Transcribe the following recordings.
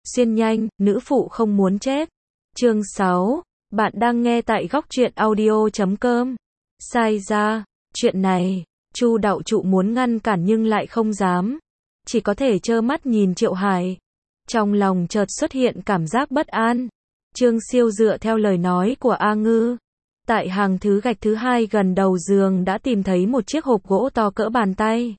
Xuyên nhanh, nữ phụ không muốn chết. Chương 6. Bạn đang nghe tại góc truyện audio.com. Sai ra, chuyện này, Chu đạo trụ muốn ngăn cản nhưng lại không dám. Chỉ có thể trơ mắt nhìn Triệu Hải. Trong lòng chợt xuất hiện cảm giác bất an. Trương Siêu dựa theo lời nói của A Ngư. Tại hàng thứ gạch thứ 2 gần đầu giường đã tìm thấy một chiếc hộp gỗ to cỡ bàn tay.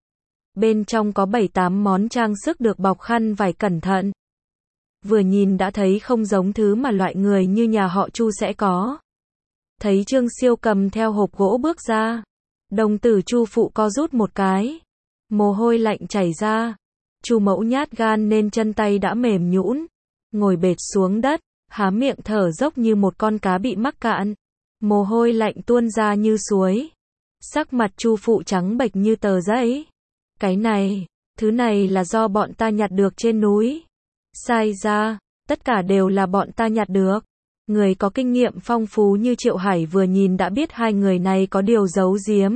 Bên trong có 7-8 món trang sức được bọc khăn vải cẩn thận. Vừa nhìn đã thấy không giống thứ mà loại người như nhà họ Chu sẽ có. Thấy Trương Siêu cầm theo hộp gỗ bước ra. Đồng tử Chu phụ co rút một cái. Mồ hôi lạnh chảy ra. Chu mẫu nhát gan nên chân tay đã mềm nhũn. Ngồi bệt xuống đất, há miệng thở dốc như một con cá bị mắc cạn. Mồ hôi lạnh tuôn ra như suối. Sắc mặt Chu phụ trắng bệch như tờ giấy. Cái này, thứ này là do bọn ta nhặt được trên núi. Sai ra, tất cả đều là bọn ta nhặt được. Người có kinh nghiệm phong phú như Triệu Hải vừa nhìn đã biết hai người này có điều giấu giếm.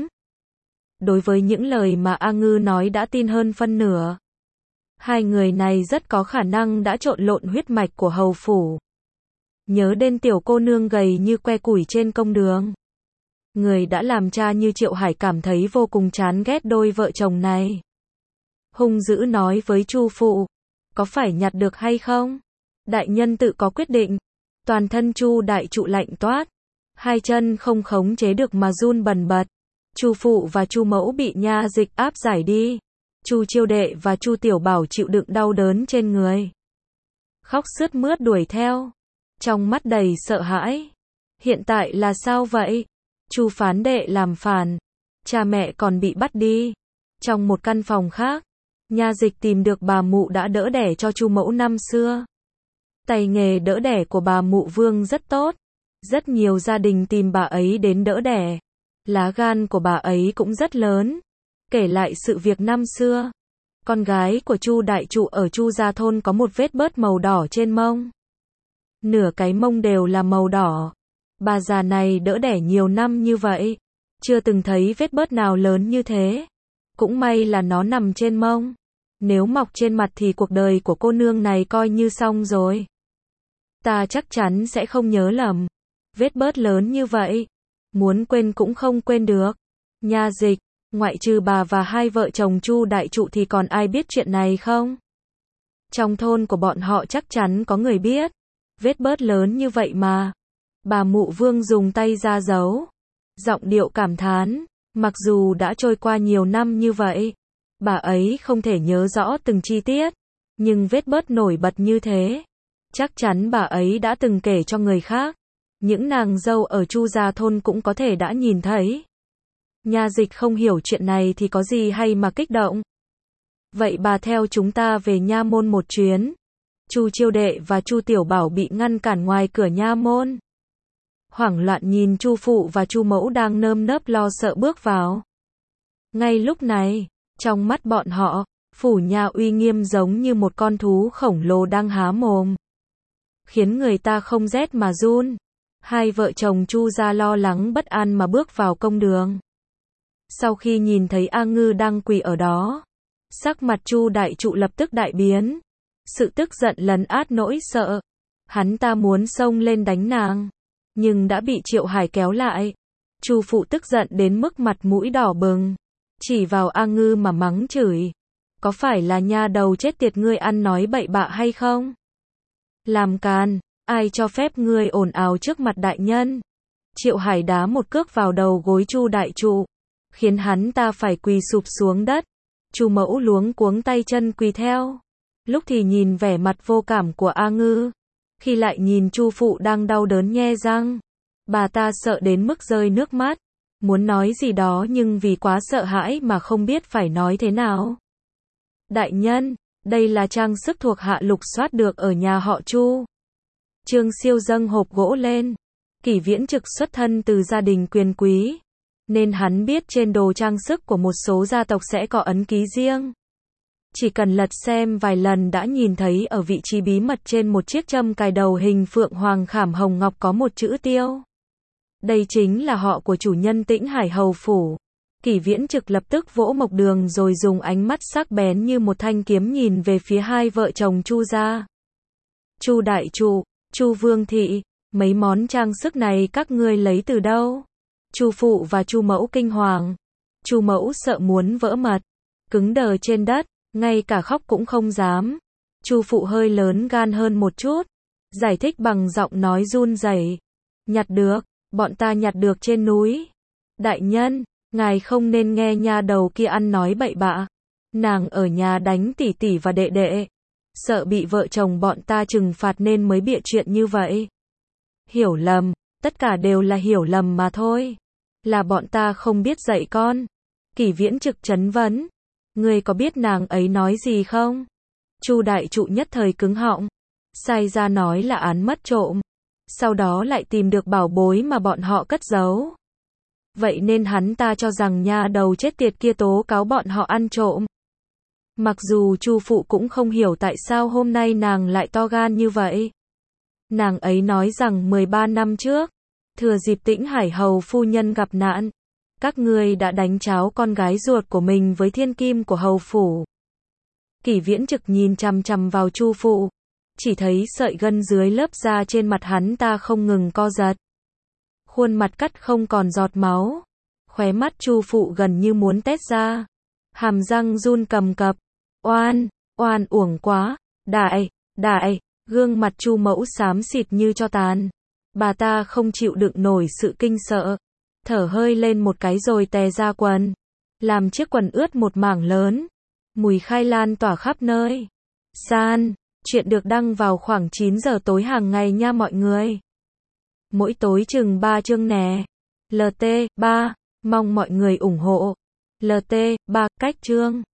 Đối với những lời mà A Ngư nói đã tin hơn phân nửa. Hai người này rất có khả năng đã trộn lộn huyết mạch của hầu phủ. Nhớ đến tiểu cô nương gầy như que củi trên công đường. Người đã làm cha như Triệu Hải cảm thấy vô cùng chán ghét đôi vợ chồng này. Hung dữ nói với Chu phụ, có phải nhặt được hay không? Đại nhân tự có quyết định. Toàn thân Chu đại trụ lạnh toát, hai chân không khống chế được mà run bần bật. Chu phụ và Chu mẫu bị nha dịch áp giải đi. Chu chiêu đệ và Chu tiểu bảo chịu đựng đau đớn trên người, khóc sướt mướt đuổi theo, trong mắt đầy sợ hãi. Hiện tại là sao vậy? Chu phán đệ làm phản, cha mẹ còn bị bắt đi. Trong một căn phòng khác, nha dịch tìm được bà mụ đã đỡ đẻ cho Chu mẫu năm xưa. Tay nghề đỡ đẻ của bà mụ Vương rất tốt. Rất nhiều gia đình tìm bà ấy đến đỡ đẻ. Lá gan của bà ấy cũng rất lớn. Kể lại sự việc năm xưa. Con gái của Chu đại trụ ở Chu gia thôn có một vết bớt màu đỏ trên mông. Nửa cái mông đều là màu đỏ. Bà già này đỡ đẻ nhiều năm như vậy, chưa từng thấy vết bớt nào lớn như thế. Cũng may là nó nằm trên mông. Nếu mọc trên mặt thì cuộc đời của cô nương này coi như xong rồi. Ta chắc chắn sẽ không nhớ lầm. Vết bớt lớn như vậy, muốn quên cũng không quên được. Nha dịch, ngoại trừ bà và hai vợ chồng Chu đại trụ thì còn ai biết chuyện này không? Trong thôn của bọn họ chắc chắn có người biết. Vết bớt lớn như vậy mà. Bà mụ Vương dùng tay ra giấu. Giọng điệu cảm thán. Mặc dù đã trôi qua nhiều năm như vậy, bà ấy không thể nhớ rõ từng chi tiết. Nhưng vết bớt nổi bật như thế, chắc chắn bà ấy đã từng kể cho người khác. Những nàng dâu ở Chu gia thôn cũng có thể đã nhìn thấy. Nha dịch không hiểu chuyện này thì có gì hay mà kích động. Vậy bà theo chúng ta về nha môn một chuyến. Chu chiêu đệ và Chu tiểu bảo bị ngăn cản ngoài cửa nha môn. Hoảng loạn nhìn Chu phụ và Chu mẫu đang nơm nớp lo sợ bước vào. Ngay lúc này, trong mắt bọn họ, phủ nha uy nghiêm giống như một con thú khổng lồ đang há mồm, khiến người ta không rét mà run. Hai vợ chồng Chu gia lo lắng bất an mà bước vào công đường. Sau khi nhìn thấy A Ngư đang quỳ ở đó, sắc mặt Chu đại trụ lập tức đại biến. Sự tức giận lấn át nỗi sợ. Hắn ta muốn xông lên đánh nàng, nhưng đã bị Triệu Hải kéo lại. Chu phụ tức giận đến mức mặt mũi đỏ bừng, chỉ vào A Ngư mà mắng chửi. Có phải là nha đầu chết tiệt ngươi ăn nói bậy bạ hay không? Làm càn, ai cho phép ngươi ồn ào trước mặt đại nhân? Triệu Hải đá một cước vào đầu gối Chu đại trụ, khiến hắn ta phải quỳ sụp xuống đất. Chu mẫu luống cuống tay chân quỳ theo. Lúc thì nhìn vẻ mặt vô cảm của A Ngư, khi lại nhìn Chu phụ đang đau đớn nhe răng. Bà ta sợ đến mức rơi nước mắt, muốn nói gì đó nhưng vì quá sợ hãi mà không biết phải nói thế nào. Đại nhân, đây là trang sức thuộc hạ lục soát được ở nhà họ Chu. Trương Siêu dâng hộp gỗ lên. Kỷ Viễn Trực xuất thân từ gia đình quyền quý, nên hắn biết trên đồ trang sức của một số gia tộc sẽ có ấn ký riêng. Chỉ cần lật xem vài lần đã nhìn thấy ở vị trí bí mật trên một chiếc châm cài đầu hình phượng hoàng khảm hồng ngọc có một chữ Tiêu. Đây chính là họ của chủ nhân Tĩnh Hải hầu phủ. Kỷ Viễn Trực lập tức vỗ Mộc Đường rồi dùng ánh mắt sắc bén như một thanh kiếm nhìn về phía hai vợ chồng Chu gia. Chu đại trụ, Chu Vương thị, mấy món trang sức này các ngươi lấy từ đâu? Chu phụ và Chu mẫu kinh hoàng. Chu mẫu sợ muốn vỡ mật, cứng đờ trên đất, ngay cả khóc cũng không dám. Chu phụ hơi lớn gan hơn một chút, giải thích bằng giọng nói run rẩy. Nhặt được, bọn ta nhặt được trên núi. Đại nhân, ngài không nên nghe nha đầu kia ăn nói bậy bạ. Nàng ở nhà đánh tỷ tỷ và đệ đệ. Sợ bị vợ chồng bọn ta trừng phạt nên mới bịa chuyện như vậy. Hiểu lầm, tất cả đều là hiểu lầm mà thôi. Là bọn ta không biết dạy con. Kỷ Viễn Trực trấn vấn. Ngươi có biết nàng ấy nói gì không? Chu đại trụ nhất thời cứng họng. Sai ra nói là án mất trộm. Sau đó lại tìm được bảo bối mà bọn họ cất giấu. Vậy nên hắn ta cho rằng nha đầu chết tiệt kia tố cáo bọn họ ăn trộm. Mặc dù Chu phụ cũng không hiểu tại sao hôm nay nàng lại to gan như vậy. Nàng ấy nói rằng 13 năm trước, thừa dịp Tĩnh Hải hầu phu nhân gặp nạn, các ngươi đã đánh cháo con gái ruột của mình với thiên kim của hầu phủ. Kỷ Viễn Trực nhìn chằm chằm vào Chu phụ, chỉ thấy sợi gân dưới lớp da trên mặt hắn ta không ngừng co giật. Khuôn mặt cắt không còn giọt máu, khóe mắt Chu phụ gần như muốn tét ra, hàm răng run cầm cập. Oan uổng quá, đại, gương mặt Chu mẫu xám xịt như tro tàn. Bà ta không chịu đựng nổi sự kinh sợ, thở hơi lên một cái rồi tè ra quần, làm chiếc quần ướt một mảng lớn. Mùi khai lan tỏa khắp nơi. Chuyện được đăng vào khoảng 9 giờ tối hàng ngày nha mọi người. Mỗi tối chừng 3 chương nè. LT3, mong mọi người ủng hộ. LT3, cách chương.